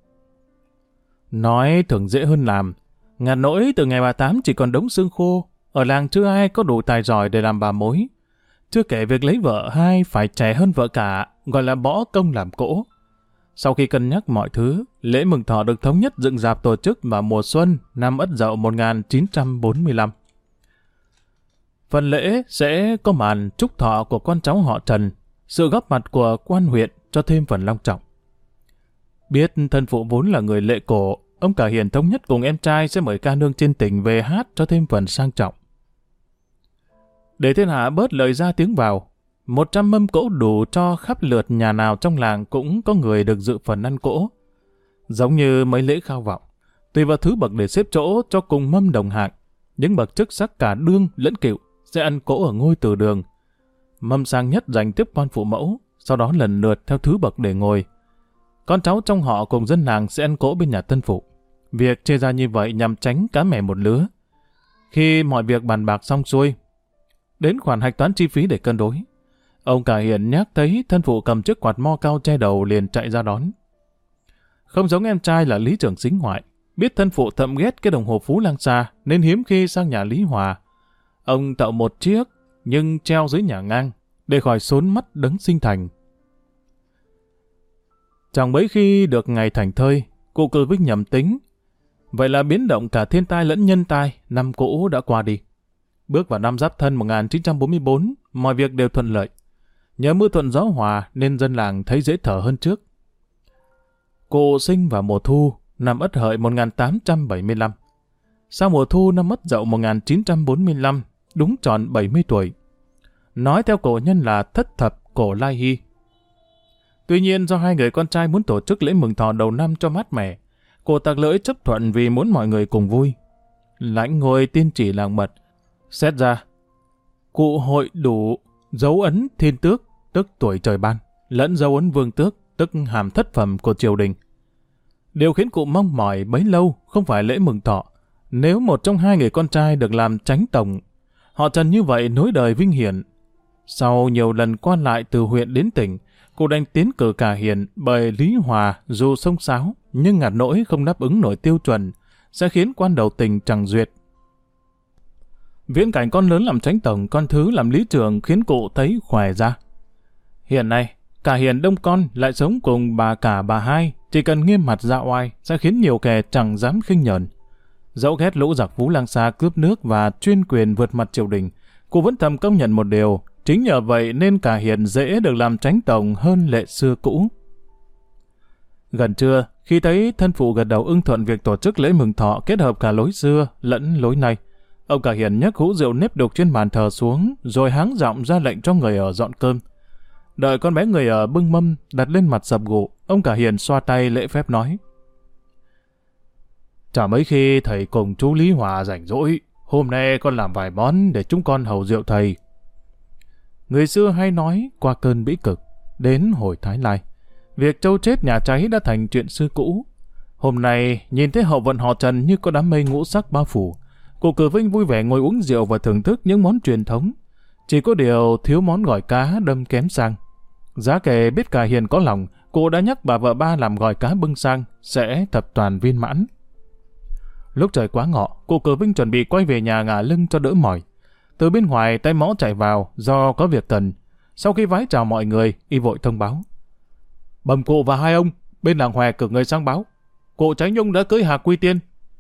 Nói thường dễ hơn làm. Ngặt nỗi từ ngày bà Tám chỉ còn đống xương khô, ở làng chưa ai có đủ tài giỏi để làm bà mối. Chưa kể việc lấy vợ hai phải trẻ hơn vợ cả, gọi là bỏ công làm cỗ. Sau khi cân nhắc mọi thứ, lễ mừng thọ được thống nhất dựng dạp tổ chức vào mùa xuân năm Ất Dậu 1945. Phần lễ sẽ có màn chúc thọ của con cháu họ Trần, sự góp mặt của quan huyện cho thêm phần long trọng. Biết thân phụ vốn là người lệ cổ, ông Cả Hiền thống nhất cùng em trai sẽ mời ca nương trên tỉnh về hát cho thêm phần sang trọng. Để thiên hạ bớt lời ra tiếng vào, 100 mâm cỗ đủ cho khắp lượt nhà nào trong làng cũng có người được dự phần ăn cỗ. Giống như mấy lễ khao vọng, tùy vào thứ bậc để xếp chỗ cho cùng mâm đồng hạng, những bậc chức sắc cả đương lẫn cựu sẽ ăn cỗ ở ngôi từ đường. Mâm sang nhất dành tiếp quan phụ mẫu, sau đó lần lượt theo thứ bậc để ngồi. Con cháu trong họ cùng dân làng sẽ ăn cỗ bên nhà tân phụ. Việc chia ra như vậy nhằm tránh cá mẻ một lứa. Khi mọi việc bàn bạc xong xuôi, đến khoản hạch toán chi phí để cân đối, ông Cả Hiền nhắc thấy thân phụ cầm chiếc quạt mo cao che đầu liền chạy ra đón. Không giống em trai là lý trưởng sính ngoại, biết thân phụ thậm ghét cái đồng hồ Phú Lang xa nên hiếm khi sang nhà Lý Hòa. Ông tậu một chiếc nhưng treo dưới nhà ngang để khỏi xốn mắt đấng sinh thành. Chẳng mấy khi được ngày thành thơi, cụ cử vinh nhầm tính. Vậy là biến động cả thiên tai lẫn nhân tai, năm cũ đã qua đi. Bước vào năm Giáp Thân 1944, mọi việc đều thuận lợi. Nhờ mưa thuận gió hòa nên dân làng thấy dễ thở hơn trước. Cụ sinh vào mùa thu năm Ất Hợi 1875. Sau mùa thu năm Ất Dậu 1945, đúng tròn 70 tuổi. Nói theo cổ nhân là thất thập cổ lai hy. Tuy nhiên do hai người con trai muốn tổ chức lễ mừng thọ đầu năm cho mát mẻ, cụ tặc lưỡi chấp thuận vì muốn mọi người cùng vui. Lãnh ngôi tiên chỉ làng mật, xét ra, cụ hội đủ dấu ấn thiên tước, tức tuổi trời ban, lẫn dấu ấn vương tước, tức hàm thất phẩm của triều đình. Điều khiến cụ mong mỏi bấy lâu không phải lễ mừng thọ. Nếu một trong hai người con trai được làm chánh tổng, họ Trần như vậy nối đời vinh hiển. Sau nhiều lần quan lại từ huyện đến tỉnh, cụ đành tiến cử Cả Hiền bởi Lý Hòa dù xông xáo nhưng ngặt nỗi không đáp ứng nổi tiêu chuẩn, sẽ khiến quan đầu tỉnh chẳng duyệt. Viễn cảnh con lớn làm chánh tổng, con thứ làm lý trưởng khiến cụ thấy khỏe ra. Hiện nay, Cả Hiền đông con lại sống cùng bà cả bà hai, chỉ cần nghiêm mặt ra oai sẽ khiến nhiều kẻ chẳng dám khinh nhờn. Dẫu ghét lũ giặc Phú Lang xa cướp nước và chuyên quyền vượt mặt triều đình, cụ vẫn thầm công nhận một điều, chính nhờ vậy nên Cả Hiền dễ được làm chánh tổng hơn lệ xưa cũ. Gần trưa, khi thấy thân phụ gật đầu ưng thuận việc tổ chức lễ mừng thọ kết hợp cả lối xưa lẫn lối nay, Ông cả Hiền nhấc hũ rượu nếp đục trên bàn thờ xuống, rồi háng giọng ra lệnh cho người ở dọn cơm. Đợi con bé người ở bưng mâm đặt lên mặt sập gụ, ông cả Hiền xoa tay lễ phép nói: Chả mấy khi thầy cùng chú Lý Hòa rảnh rỗi, hôm nay con làm vài món để chúng con hầu rượu thầy. Người xưa hay nói qua cơn bĩ cực, đến hồi Thái Lai, việc trâu chết nhà cháy đã thành chuyện xưa cũ. Hôm nay nhìn thấy hậu vận họ Trần như có đám mây ngũ sắc bao phủ, cụ Cử Vinh vui vẻ ngồi uống rượu và thưởng thức những món truyền thống. Chỉ có điều thiếu món gỏi cá đâm kém sang. Giá kể biết cả Hiền có lòng, cụ đã nhắc bà vợ ba làm gỏi cá bưng sang, sẽ thập toàn viên mãn. Lúc trời quá ngọ, cụ Cử Vinh chuẩn bị quay về nhà ngả lưng cho đỡ mỏi. Từ bên ngoài tay mõ chạy vào do có việc cần. Sau khi vái chào mọi người, y vội thông báo: Bẩm cụ và hai ông, bên làng Hòe cử người sang báo, cụ Tránh Nhung đã cưới Hà Quy Tiên.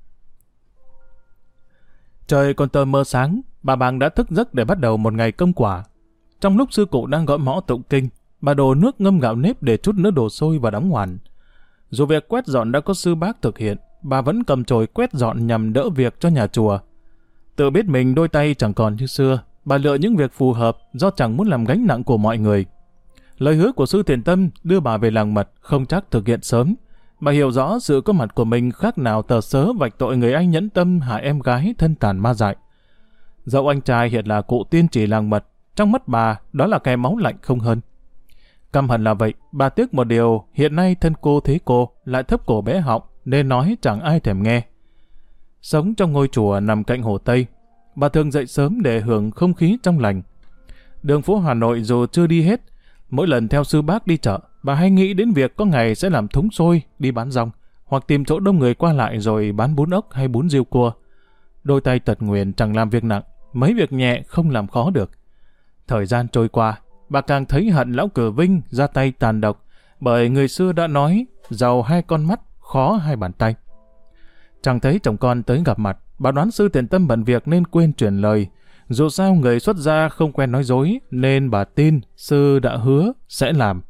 Trời còn tờ mờ sáng, bà Bàng đã thức giấc để bắt đầu một ngày công quả. Trong lúc sư cụ đang gọi mõ tụng kinh, bà đổ nước ngâm gạo nếp để trút nước đổ sôi và đóng hoàn. Dù việc quét dọn đã có sư bác thực hiện, bà vẫn cầm chổi quét dọn nhằm đỡ việc cho nhà chùa. Tự biết mình đôi tay chẳng còn như xưa, bà lựa những việc phù hợp do chẳng muốn làm gánh nặng của mọi người. Lời hứa của sư Thiện Tâm đưa bà về làng Mật không chắc thực hiện sớm. Bà hiểu rõ sự có mặt của mình khác nào tờ sớ vạch tội người anh nhẫn tâm hại em gái thân tàn ma dại. Dẫu anh trai hiện là cụ tiên chỉ làng Mật, trong mắt bà đó là kẻ máu lạnh không hơn. Căm hận là vậy, bà tiếc một điều, hiện nay thân cô thế cô lại thấp cổ bé họng nên nói chẳng ai thèm nghe. Sống trong ngôi chùa nằm cạnh hồ Tây, bà thường dậy sớm để hưởng không khí trong lành. Đường phố Hà Nội dù chưa đi hết, mỗi lần theo sư bác đi chợ, bà hay nghĩ đến việc có ngày sẽ làm thúng xôi, đi bán rong, hoặc tìm chỗ đông người qua lại rồi bán bún ốc hay bún riêu cua. Đôi tay tật nguyền chẳng làm việc nặng, mấy việc nhẹ không làm khó được. Thời gian trôi qua, bà càng thấy hận lão Cử Vinh ra tay tàn độc, bởi người xưa đã nói, giàu hai con mắt, khó hai bàn tay. Chẳng thấy chồng con tới gặp mặt, bà đoán sư Thiện Tâm bận việc nên quên truyền lời. Dù sao người xuất gia không quen nói dối, nên bà tin sư đã hứa sẽ làm.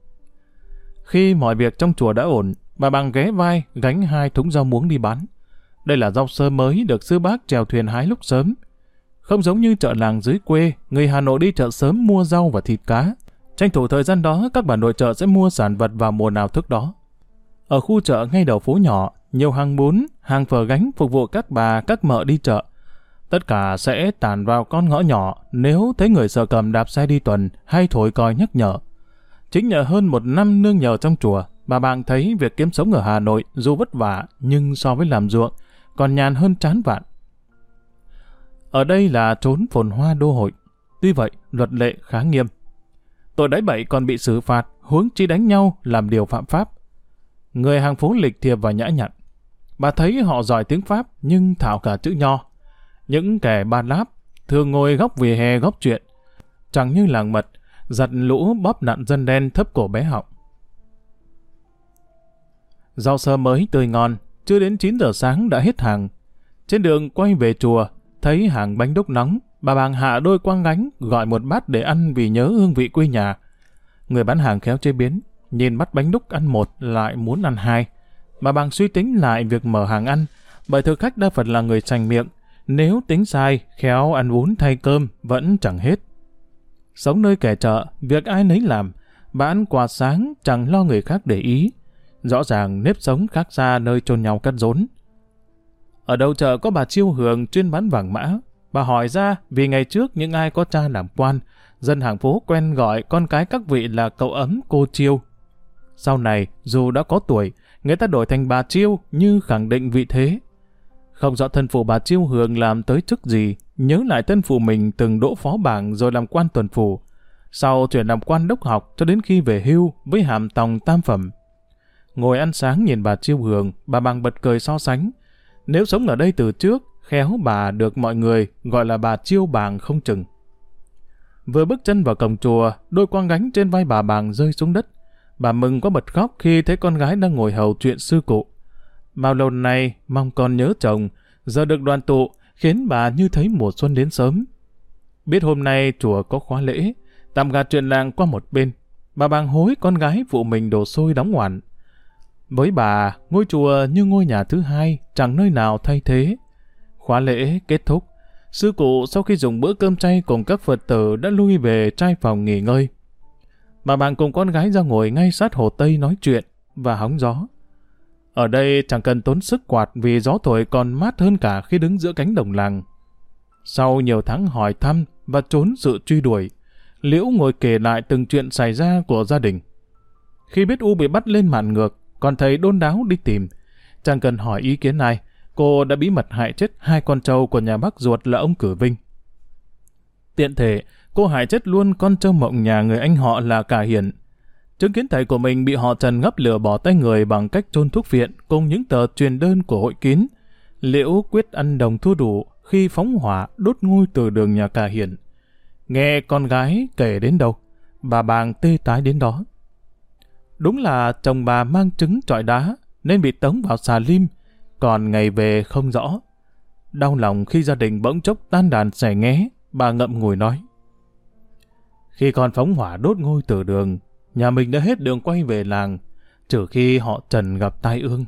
Khi mọi việc trong chùa đã ổn, bà Bàng ghé vai gánh 2 thúng rau muống đi bán. Đây là rau sơ mới được sư bác chèo thuyền hái lúc sớm. Không giống như chợ làng dưới quê, người Hà Nội đi chợ sớm mua rau và thịt cá. Tranh thủ thời gian đó, các bà nội chợ sẽ mua sản vật vào mùa nào thức đó. Ở khu chợ ngay đầu phố nhỏ, nhiều hàng bún, hàng phở gánh phục vụ các bà, các mợ đi chợ. Tất cả sẽ tản vào con ngõ nhỏ nếu thấy người Sở Cầm đạp xe đi tuần hay thổi còi nhắc nhở. Chính nhờ hơn 1 năm nương nhờ trong chùa, bà Bàng thấy việc kiếm sống ở Hà Nội dù vất vả nhưng so với làm ruộng còn nhàn hơn chán vạn. Ở đây là trốn phồn hoa đô hội. Tuy vậy, luật lệ khá nghiêm. Tội đánh bậy còn bị xử phạt, huống chi đánh nhau làm điều phạm pháp. Người hàng phố lịch thiệp và nhã nhặn. Bà thấy họ giỏi tiếng Pháp nhưng thạo cả chữ Nho. Những kẻ ba láp thường ngồi góc vỉa hè góp chuyện, chẳng như làng Mật, giặt lũ bóp nặn dân đen thấp cổ bé họng. Rau sơ mới tươi ngon, chưa đến 9 giờ sáng đã hết hàng. Trên đường quay về chùa, thấy hàng bánh đúc nóng, bà Bàng hạ đôi quang gánh gọi một bát để ăn vì nhớ hương vị quê nhà. Người bán hàng khéo chế biến, nhìn bát bánh đúc ăn 1 lại muốn ăn 2. Bà Bàng suy tính lại việc mở hàng ăn, bởi thực khách đa phần là người sành miệng, nếu tính sai, khéo ăn bún thay cơm vẫn chẳng hết. Sống nơi kẻ chợ, việc ai nấy làm, bà ăn quà sáng chẳng lo người khác để ý. Rõ ràng nếp sống khác xa nơi chôn nhau cắt rốn. Ở đầu chợ có bà Chiêu Hường chuyên bán vàng mã. Bà hỏi ra vì ngày trước những ai có cha làm quan, dân hàng phố quen gọi con cái các vị là cậu Ấm, cô Chiêu. Sau này, dù đã có tuổi, người ta đổi thành bà Chiêu như khẳng định vị thế. Không rõ thân phụ bà Chiêu Hường làm tới chức gì, nhớ lại thân phụ mình từng đỗ phó bảng rồi làm quan tuần phủ. Sau chuyển làm quan đốc học cho đến khi về hưu với hàm tòng tam phẩm. Ngồi ăn sáng nhìn bà Chiêu Hường, bà Bàng bật cười so sánh. Nếu sống ở đây từ trước, khéo bà được mọi người gọi là bà Chiêu Bàng không chừng. Vừa bước chân vào cổng chùa, đôi quang gánh trên vai bà Bàng rơi xuống đất. Bà mừng quá bật khóc khi thấy con gái đang ngồi hầu chuyện sư cụ. Bao lâu nay mong con nhớ chồng, giờ được đoàn tụ khiến bà như thấy mùa xuân đến sớm. Biết hôm nay chùa có khóa lễ, tạm gạt chuyện làng qua một bên, bà Bàng hối con gái phụ mình đổ xôi đóng ngoản. Với bà, ngôi chùa như ngôi nhà thứ hai, chẳng nơi nào thay thế. Khóa lễ kết thúc, Sư cụ sau khi dùng bữa cơm chay cùng các Phật tử đã lui về trai phòng nghỉ ngơi. Bà Bàng cùng con gái ra ngồi ngay sát hồ Tây nói chuyện và hóng gió. Ở đây chẳng cần tốn sức quạt vì gió thổi còn mát hơn cả khi đứng giữa cánh đồng làng. Sau nhiều tháng hỏi thăm và trốn sự truy đuổi, Liễu ngồi kể lại từng chuyện xảy ra của gia đình. Khi biết U bị bắt lên mạn ngược, còn thầy đôn đáo đi tìm, chẳng cần hỏi ý kiến ai, cô đã bí mật hại chết 2 con trâu của nhà bác ruột là ông Cử Vinh. Tiện thể, cô hại chết luôn con trâu mộng nhà người anh họ là Cả Hiển. Chứng kiến thầy của mình bị họ Trần ngấp lửa bỏ tay người bằng cách chôn thuốc viện cùng những tờ truyền đơn của hội kín, Liễu quyết ăn đồng thua đủ khi phóng hỏa đốt ngôi từ đường nhà Cả Hiển. Nghe con gái kể đến đâu, bà Bàng tê tái đến đó. Đúng là chồng bà mang trứng trọi đá nên bị tống vào xà lim, còn ngày về không rõ. Đau lòng khi gia đình bỗng chốc tan đàn xẻ nghé, bà ngậm ngùi nói. Khi con phóng hỏa đốt ngôi từ đường, nhà mình đã hết đường quay về làng, trừ khi họ Trần gặp tai ương.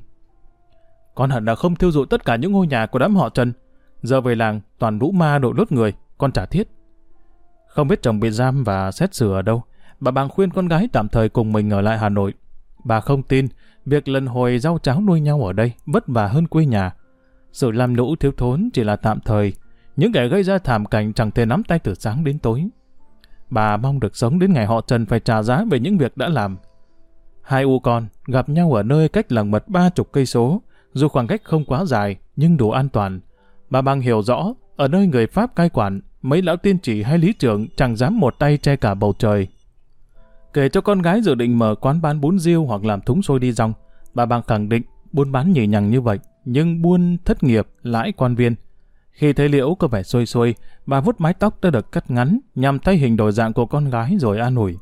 Con hận là không thiêu rụi tất cả những ngôi nhà của đám họ Trần. Giờ về làng toàn lũ ma đội lốt người, con chả thiết. Không biết chồng bị giam và xét xử ở đâu, bà Bàng khuyên con gái tạm thời cùng mình ở lại Hà Nội. Bà không tin việc lần hồi rau cháo nuôi nhau ở đây vất vả hơn quê nhà. Sự lam lũ thiếu thốn chỉ là tạm thời, những kẻ gây ra thảm cảnh chẳng thể nắm tay từ sáng đến tối. Bà mong được sống đến ngày họ Trần phải trả giá về những việc đã làm. 2 U con gặp nhau ở nơi cách làng mật 30 cây số, dù khoảng cách không quá dài nhưng đủ an toàn. Bà Bàng hiểu rõ, ở nơi người Pháp cai quản, mấy lão tiên chỉ hay lý trưởng chẳng dám một tay che cả bầu trời. Kể cho con gái dự định mở quán bán bún riêu hoặc làm thúng xôi đi rong, bà Bàng khẳng định buôn bán nhì nhằng như vậy, nhưng buôn thất nghiệp, lãi quan viên. Khi thấy Liễu có vẻ xuôi xuôi, bà vuốt mái tóc đã được cắt ngắn nhằm thay hình đổi dạng của con gái rồi an ủi.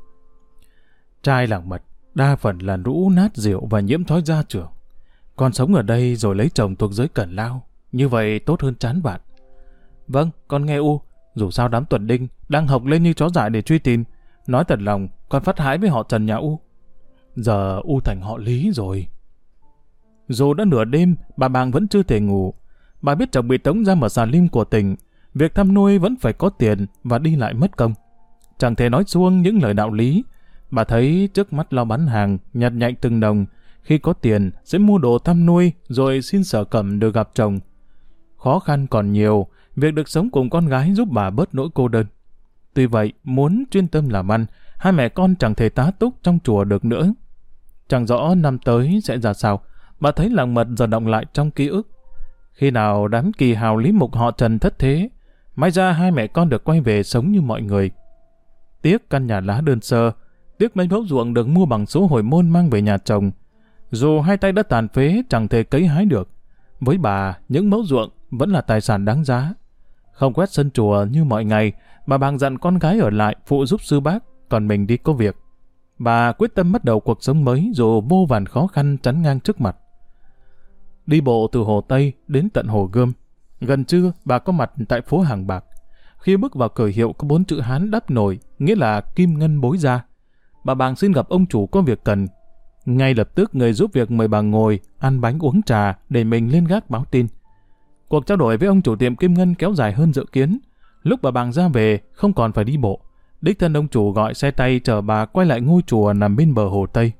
Trai làng mật đa phần là rũ nát rượu và nhiễm thói gia trưởng. Con sống ở đây rồi lấy chồng thuộc giới cẩn lao, như vậy tốt hơn chán bạn. Vâng, con nghe U, dù sao đám tuần đinh đang học lên như chó dại để truy tìm. Nói thật lòng, con phát hãi với họ Trần nhà U. Giờ U thành họ Lý rồi. Dù đã nửa đêm, bà Bàng vẫn chưa thể ngủ. Bà biết chồng bị tống giam ở xà lim của tỉnh, việc thăm nuôi vẫn phải có tiền và đi lại mất công. Chẳng thể nói suông những lời đạo lý. Bà thấy trước mắt lo bán hàng, nhặt nhạnh từng đồng. Khi có tiền, sẽ mua đồ thăm nuôi, rồi xin Sở Cẩm được gặp chồng. Khó khăn còn nhiều, việc được sống cùng con gái giúp bà bớt nỗi cô đơn. Tuy vậy, muốn chuyên tâm làm ăn, 2 mẹ con chẳng thể tá túc trong chùa được nữa. Chẳng rõ năm tới sẽ ra sao, bà thấy làng mật giờ động lại trong ký ức. Khi nào đám kỳ hào lý mục họ Trần thất thế, may ra 2 mẹ con được quay về sống như mọi người. Tiếc căn nhà lá đơn sơ, tiếc mấy mẫu ruộng được mua bằng số hồi môn mang về nhà chồng. Dù 2 tay đã tàn phế chẳng thể cấy hái được, với bà những mẫu ruộng vẫn là tài sản đáng giá. Không quét sân chùa như mọi ngày, bà Bàng dặn con gái ở lại phụ giúp sư bác, còn mình đi có việc. Bà quyết tâm bắt đầu cuộc sống mới dù vô vàn khó khăn chắn ngang trước mặt. Đi bộ từ Hồ Tây đến tận Hồ Gươm. Gần trưa, bà có mặt tại phố Hàng Bạc. Khi bước vào cửa hiệu có 4 chữ Hán đắp nổi, nghĩa là Kim Ngân Bối Gia. Bà Bàng xin gặp ông chủ có việc cần. Ngay lập tức người giúp việc mời bà ngồi, ăn bánh uống trà để mình lên gác báo tin. Cuộc trao đổi với ông chủ tiệm Kim Ngân kéo dài hơn dự kiến. Lúc bà Bàng ra về, không còn phải đi bộ. Đích thân ông chủ gọi xe tay chở bà quay lại ngôi chùa nằm bên bờ Hồ Tây.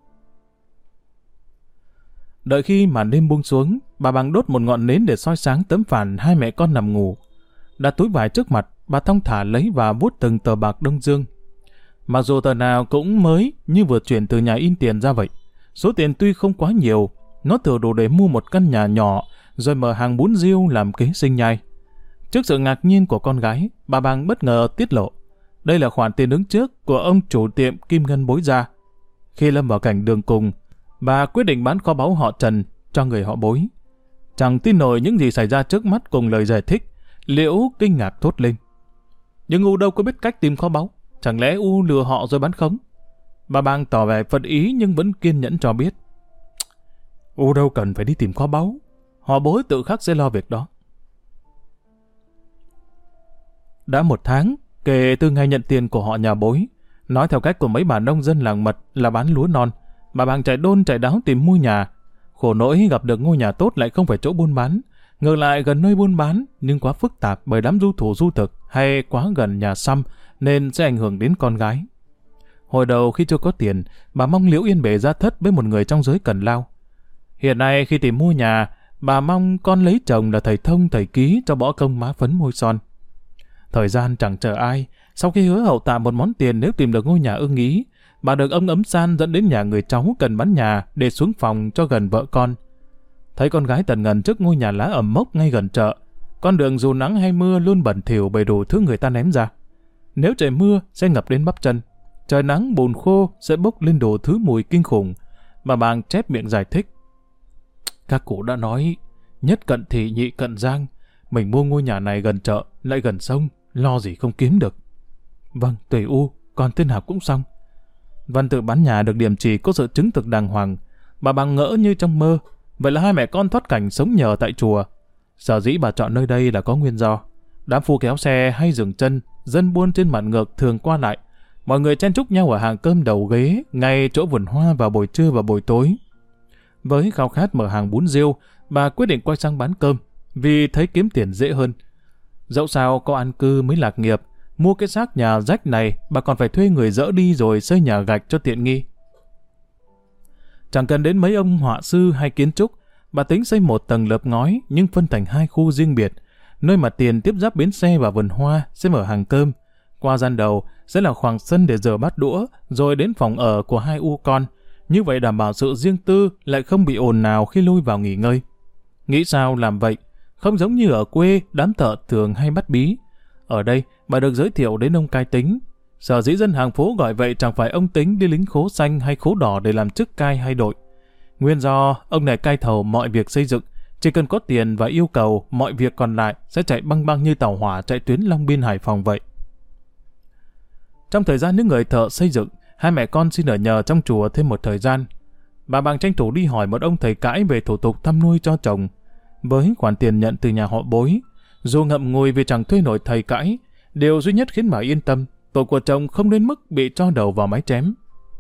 Đợi khi màn đêm buông xuống, bà Bàng đốt một ngọn nến để soi sáng tấm phản 2 mẹ con nằm ngủ. Đặt túi vải trước mặt, bà thong thả lấy và vuốt từng tờ bạc Đông Dương. Mặc dù tờ nào cũng mới như vừa chuyển từ nhà in tiền ra vậy. Số tiền tuy không quá nhiều, nó thừa đủ để mua một căn nhà nhỏ rồi mở hàng bún riêu làm kế sinh nhai. Trước sự ngạc nhiên của con gái, bà Bàng bất ngờ tiết lộ. Đây là khoản tiền ứng trước của ông chủ tiệm Kim Ngân Bối Gia. Khi lâm vào cảnh đường cùng, bà quyết định bán kho báu họ Trần cho người họ Bối. Chẳng tin nổi những gì xảy ra trước mắt cùng lời giải thích, Liễu kinh ngạc thốt lên. Nhưng U đâu có biết cách tìm kho báu, chẳng lẽ U lừa họ rồi bán khống? Bà Bàng tỏ vẻ phật ý nhưng vẫn kiên nhẫn cho biết. U đâu cần phải đi tìm kho báu, họ Bối tự khắc sẽ lo việc đó. Đã 1 tháng kể từ ngày nhận tiền của họ nhà Bối, nói theo cách của mấy bà nông dân làng mật là bán lúa non, bà Bàng chạy đôn chạy đáo tìm mua nhà. Khổ nỗi gặp được ngôi nhà tốt lại không phải chỗ buôn bán, Ngược lại gần nơi buôn bán nhưng quá phức tạp bởi đám du thủ du thực hay quá gần nhà xăm nên sẽ ảnh hưởng đến con gái. Hồi đầu khi chưa có tiền, bà mong Liễu Yên bề ra thất với một người trong giới cần lao. Hiện nay khi tìm mua nhà, bà mong con lấy chồng là thầy thông thầy ký cho bỏ công má phấn môi son. Thời gian chẳng chờ ai, sau khi hứa hậu tạ một món tiền nếu tìm được ngôi nhà ưng ý, bà được ông Ấm San dẫn đến nhà người cháu cần bán nhà để xuống phòng cho gần vợ con. Thấy con gái tần ngần trước ngôi nhà lá ẩm mốc ngay gần chợ, con đường dù nắng hay mưa luôn bẩn thỉu bởi đủ thứ người ta ném ra. Nếu trời mưa sẽ ngập đến bắp chân, trời nắng bùn khô sẽ bốc lên đủ thứ mùi kinh khủng. Bà bàng chép miệng giải thích. Các cụ đã nói, nhất cận thị nhị cận giang, mình mua ngôi nhà này gần chợ, lại gần sông, lo gì không kiếm được. Vâng, tùy u, còn tên học cũng xong. Văn tự bán nhà được điểm chỉ có sự chứng thực đàng hoàng. Bà bàng ngỡ như trong mơ. Vậy là hai mẹ con thoát cảnh sống nhờ tại chùa. Sở dĩ bà chọn nơi đây là có nguyên do. Đám phu kéo xe hay dừng chân, dân buôn trên mặt ngược thường qua lại. Mọi người chen chúc nhau ở hàng cơm đầu ghế, ngay chỗ vườn hoa vào buổi trưa và buổi tối. Với khao khát mở hàng bún riêu, bà quyết định quay sang bán cơm, vì thấy kiếm tiền dễ hơn. Dẫu sao có an cư mới lạc nghiệp, mua cái xác nhà rách này, bà còn phải thuê người dỡ đi rồi xây nhà gạch cho tiện nghi. Chẳng cần đến mấy ông họa sư hay kiến trúc, bà tính xây một tầng lợp ngói nhưng phân thành hai khu riêng biệt, nơi mà tiền tiếp giáp bến xe và vườn hoa sẽ mở hàng cơm. Qua gian đầu sẽ là khoảng sân để rửa bát đũa, rồi đến phòng ở của hai u con. Như vậy đảm bảo sự riêng tư lại không bị ồn ào khi lui vào nghỉ ngơi. Nghĩ sao làm vậy, không giống như ở quê đám thợ thường hay bắt bí. Ở đây bà được giới thiệu đến ông cai tính. Sở dĩ dân hàng phố gọi vậy chẳng phải ông tính đi lính khố xanh hay khố đỏ để làm chức cai hay đội. Nguyên do ông này cai thầu mọi việc xây dựng, chỉ cần có tiền và yêu cầu mọi việc còn lại sẽ chạy băng băng như tàu hỏa chạy tuyến Long Biên Hải Phòng vậy. Trong thời gian những người thợ xây dựng, hai mẹ con xin ở nhờ trong chùa thêm một thời gian. Bà bàng tranh thủ đi hỏi một ông thầy cãi về thủ tục thăm nuôi cho chồng. Với khoản tiền nhận từ nhà họ Bối, dù ngậm ngùi vì chẳng thuê nổi thầy cãi, điều duy nhất khiến bà yên tâm, tội của chồng không đến mức bị cho đầu vào mái chém.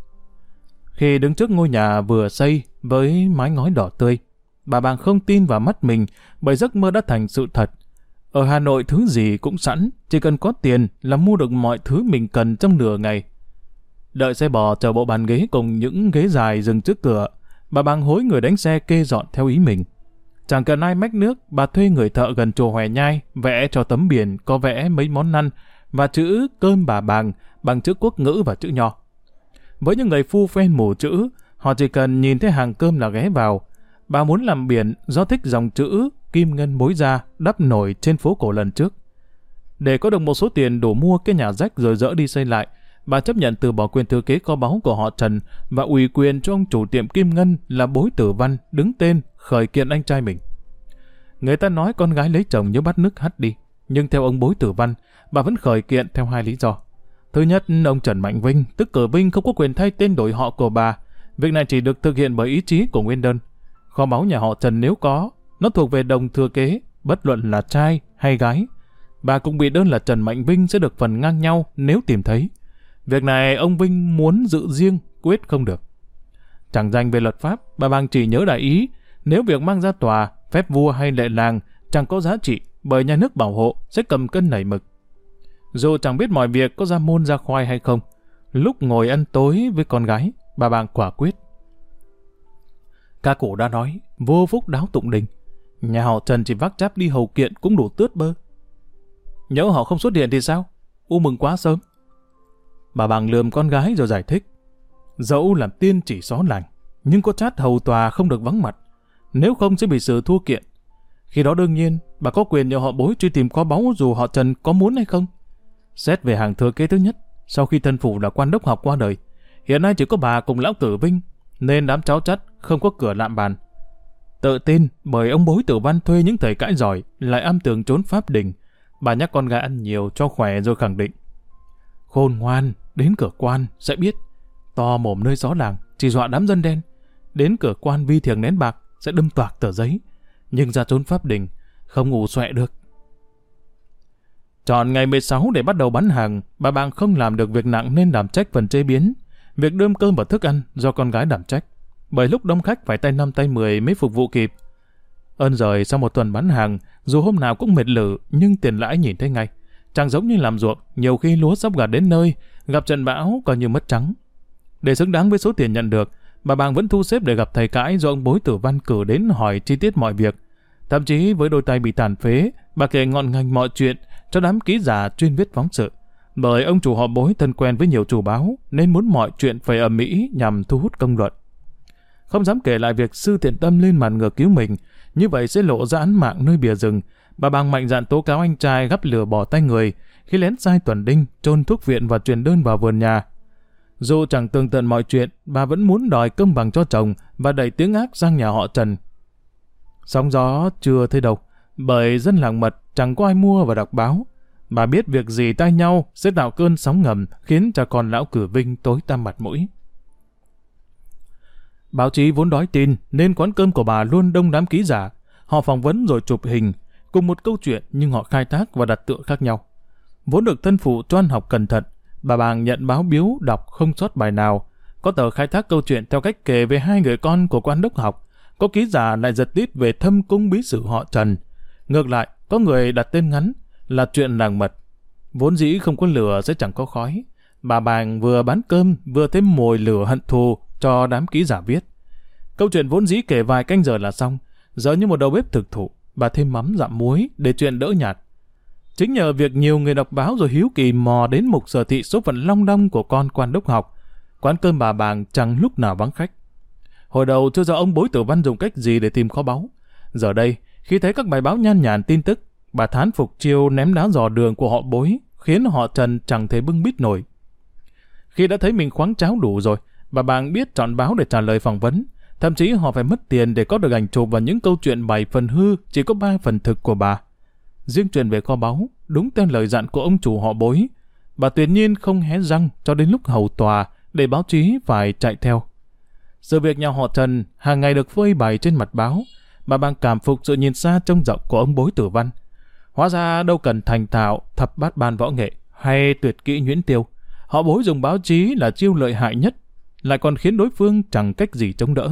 Khi đứng trước ngôi nhà vừa xây với mái ngói đỏ tươi, bà bàng không tin vào mắt mình bởi giấc mơ đã thành sự thật. Ở Hà Nội thứ gì cũng sẵn, chỉ cần có tiền là mua được mọi thứ mình cần trong nửa ngày. Đợi xe bò chờ bộ bàn ghế cùng những ghế dài dừng trước cửa, bà bàng hối người đánh xe kê dọn theo ý mình. Chẳng cần ai mách nước, bà thuê người thợ gần chùa Hòe Nhai vẽ cho tấm biển có vẽ mấy món ăn và chữ cơm bà bàng bằng chữ quốc ngữ và chữ nho. Với những người phu phen mù chữ, họ chỉ cần nhìn thấy hàng cơm là ghé vào. Bà muốn làm biển do thích dòng chữ kim ngân mối ra đắp nổi trên phố cổ lần trước. Để có được một số tiền đủ mua cái nhà rách rồi dỡ đi xây lại, bà chấp nhận từ bỏ quyền thừa kế kho báu của họ Trần và ủy quyền cho ông chủ tiệm kim ngân là Bối Tử Văn đứng tên khởi kiện anh trai mình. Người ta nói con gái lấy chồng như bắt nước hắt đi, nhưng theo ông Bối Tử Văn, bà vẫn khởi kiện theo hai lý do. Thứ nhất, ông Trần Mạnh Vinh, tức Cờ Vinh không có quyền thay tên đổi họ của bà. Việc này chỉ được thực hiện bởi ý chí của nguyên đơn. Kho báu nhà họ Trần nếu có, nó thuộc về đồng thừa kế, bất luận là trai hay gái. Bà cũng bị đơn là Trần Mạnh Vinh sẽ được phần ngang nhau nếu tìm thấy. Việc này ông Vinh muốn giữ riêng, quyết không được. Chẳng dành về luật pháp, bà bàng chỉ nhớ đại ý, nếu việc mang ra tòa, phép vua hay lệ làng chẳng có giá trị bởi nhà nước bảo hộ sẽ cầm cân nảy mực. Dù chẳng biết mọi việc có ra môn ra khoai hay không, lúc ngồi ăn tối với con gái, bà bàng quả quyết. Ca cổ đã nói, vô phúc đáo tụng đình, nhà họ Trần chỉ vác cháp đi hầu kiện cũng đủ tướt bơ. Nhỡ họ không xuất hiện thì sao? U mừng quá sớm. Bà bàng lườm con gái rồi giải thích. Dẫu làm tiên chỉ xó lành, nhưng có chát hầu tòa không được vắng mặt, nếu không sẽ bị xử thua kiện. Khi đó đương nhiên, bà có quyền nhờ họ Bối truy tìm kho báu dù họ Trần có muốn hay không. Xét về hàng thừa kế thứ nhất, sau khi thân phụ là quan đốc học qua đời, hiện nay chỉ có bà cùng lão Tử Vinh, nên đám cháu chắt không có cửa lạm bàn. Tự tin bởi ông Bối Tử Văn thuê những thầy cãi giỏi, lại âm tường trốn pháp đình, bà nhắc con gái ăn nhiều cho khỏe rồi khẳng định. Khôn ngoan, đến cửa quan sẽ biết, to mồm nơi xó làng, chỉ dọa đám dân đen. Đến cửa quan vi thiềng nén bạc sẽ đâm toạc tờ giấy, nhưng ra trốn pháp đình không ngủ xoẹ được. Chọn ngày 16 để bắt đầu bán hàng, bà bàng không làm được việc nặng nên đảm trách phần chế biến. Việc đơm cơm và thức ăn do con gái đảm trách, bởi lúc đông khách phải tay 5 tay 10 mới phục vụ kịp. Ơn rồi sau một tuần bán hàng, dù hôm nào cũng mệt lử nhưng tiền lãi nhìn thấy ngay. Chẳng giống như làm ruộng, nhiều khi lúa sắp gặt đến nơi, gặp trận bão coi như mất trắng. Để xứng đáng với số tiền nhận được, bà Bàng vẫn thu xếp để gặp thầy cãi do ông Bối Tử Văn cử đến hỏi chi tiết mọi việc. Thậm chí với đôi tay bị tàn phế, bà kể ngọn ngành mọi chuyện cho đám ký giả chuyên viết phóng sự. Bởi ông chủ họ Bối thân quen với nhiều chủ báo nên muốn mọi chuyện phải ầm ĩ nhằm thu hút công luận. Không dám kể lại việc Sư Thiện Tâm lên màn ngược cứu mình, như vậy sẽ lộ ra án mạng nơi bìa rừng. Bà Bàng mạnh dạn tố cáo anh trai gắp lửa bỏ tay người khi lén sai tuần đinh, chôn thuốc viện và truyền đơn vào vườn nhà. Dù chẳng tường tận mọi chuyện, bà vẫn muốn đòi công bằng cho chồng và đẩy tiếng ác sang nhà họ Trần. Sóng gió chưa thấy đâu, bởi dân làng Mật chẳng có ai mua và đọc báo. Bà biết việc gì tay nhau sẽ tạo cơn sóng ngầm khiến cho con lão Cử Vinh tối tăm mặt mũi. Báo chí vốn đói tin nên quán cơm của bà luôn đông đám ký giả. Họ phỏng vấn rồi chụp hình, cùng một câu chuyện nhưng họ khai thác và đặt tựa khác nhau. Vốn được thân phụ cho ăn học cẩn thận, bà Bàng nhận báo biếu đọc không sót bài nào. Có tờ khai thác câu chuyện theo cách kể về hai người con của quan đốc học. Có ký giả lại giật tít về thâm cung bí sử họ Trần. Ngược lại, có người đặt tên ngắn là chuyện làng Mật. Vốn dĩ không có lửa sẽ chẳng có khói. Bà Bàng vừa bán cơm vừa thêm mồi lửa hận thù cho đám ký giả viết. Câu chuyện vốn dĩ kể vài canh giờ là xong. Giờ như một đầu bếp thực thụ, bà thêm mắm dặm muối để chuyện đỡ nhạt. Chính nhờ việc nhiều người đọc báo rồi hiếu kỳ mò đến mục sở thị số phận long đong của con quan đốc học, quán cơm bà Bàng chẳng lúc nào vắng khách. Hồi đầu chưa rõ ông Bối Tử Văn dùng cách gì để tìm kho báu. Giờ đây, khi thấy các bài báo nhan nhản tin tức, bà thán phục chiêu ném đá dò đường của họ Bối, khiến họ Trần chẳng thể bưng bít nổi. Khi đã thấy mình khoáng cháo đủ rồi, bà Bàng biết chọn báo để trả lời phỏng vấn. Thậm chí họ phải mất tiền để có được ảnh chụp và những câu chuyện 7 phần hư, chỉ có 3 phần thực của bà. Riêng chuyện về kho báu, đúng theo lời dặn của ông chủ họ Bối, bà tuyệt nhiên không hé răng cho đến lúc hầu tòa để báo chí phải chạy theo. Sự việc nhà họ Trần hàng ngày được phơi bày trên mặt báo, bà Bàng cảm phục sự nhìn xa trông rộng của ông Bối Tử Văn. Hóa ra đâu cần thành thạo thập bát ban võ nghệ hay tuyệt kỹ nhuyễn tiêu, họ Bối dùng báo chí là chiêu lợi hại nhất, lại còn khiến đối phương chẳng cách gì chống đỡ.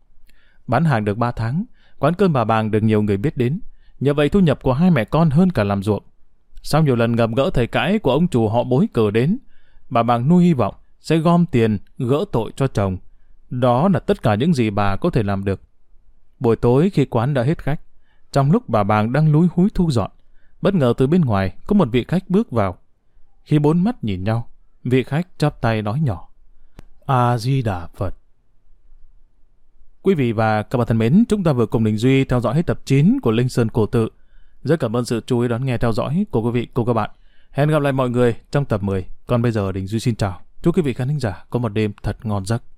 Bán hàng được 3 tháng, quán cơm bà Bàng được nhiều người biết đến. Nhờ vậy thu nhập của hai mẹ con hơn cả làm ruộng. Sau nhiều lần gặp gỡ thầy cãi của ông chủ họ Bối cử đến, bà Bàng nuôi hy vọng sẽ gom tiền gỡ tội cho chồng. Đó là tất cả những gì bà có thể làm được. Buổi tối khi quán đã hết khách, trong lúc bà Bàng đang lúi húi thu dọn, bất ngờ từ bên ngoài có một vị khách bước vào. Khi bốn mắt nhìn nhau, vị khách chắp tay nói nhỏ: A Di Đà Phật. Quý vị và các bạn thân mến, chúng ta vừa cùng Đình Duy theo dõi hết tập 9 của Linh Sơn Cổ Tự. Rất cảm ơn sự chú ý đón nghe theo dõi của quý vị cùng các bạn. Hẹn gặp lại mọi người trong tập 10. Còn bây giờ Đình Duy xin chào. Chúc quý vị khán thính giả có một đêm thật ngon giấc.